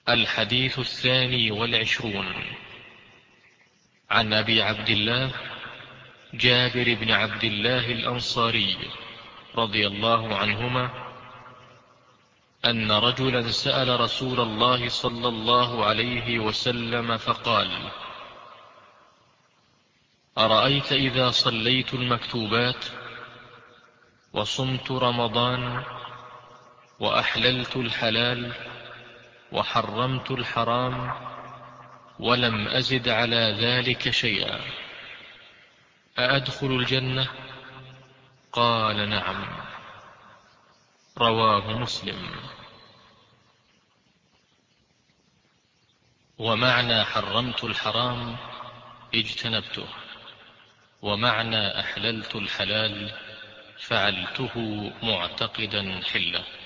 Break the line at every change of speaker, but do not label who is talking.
الحديث 22 عن أبي عبد الله جابر بن عبد الله الأنصاري رضي الله عنهما أن رجلا سأل رسول الله صلى الله عليه وسلم فقال: أرأيت إذا صليت المكتوبات وصمت رمضان وأحللت الحلال وحرمت الحرام ولم أزد على ذلك شيئا، أأدخل الجنة؟ قال: نعم. رواه مسلم. ومعنى حرمت الحرام اجتنبته، ومعنى أحللت الحلال فعلته معتقدا حله.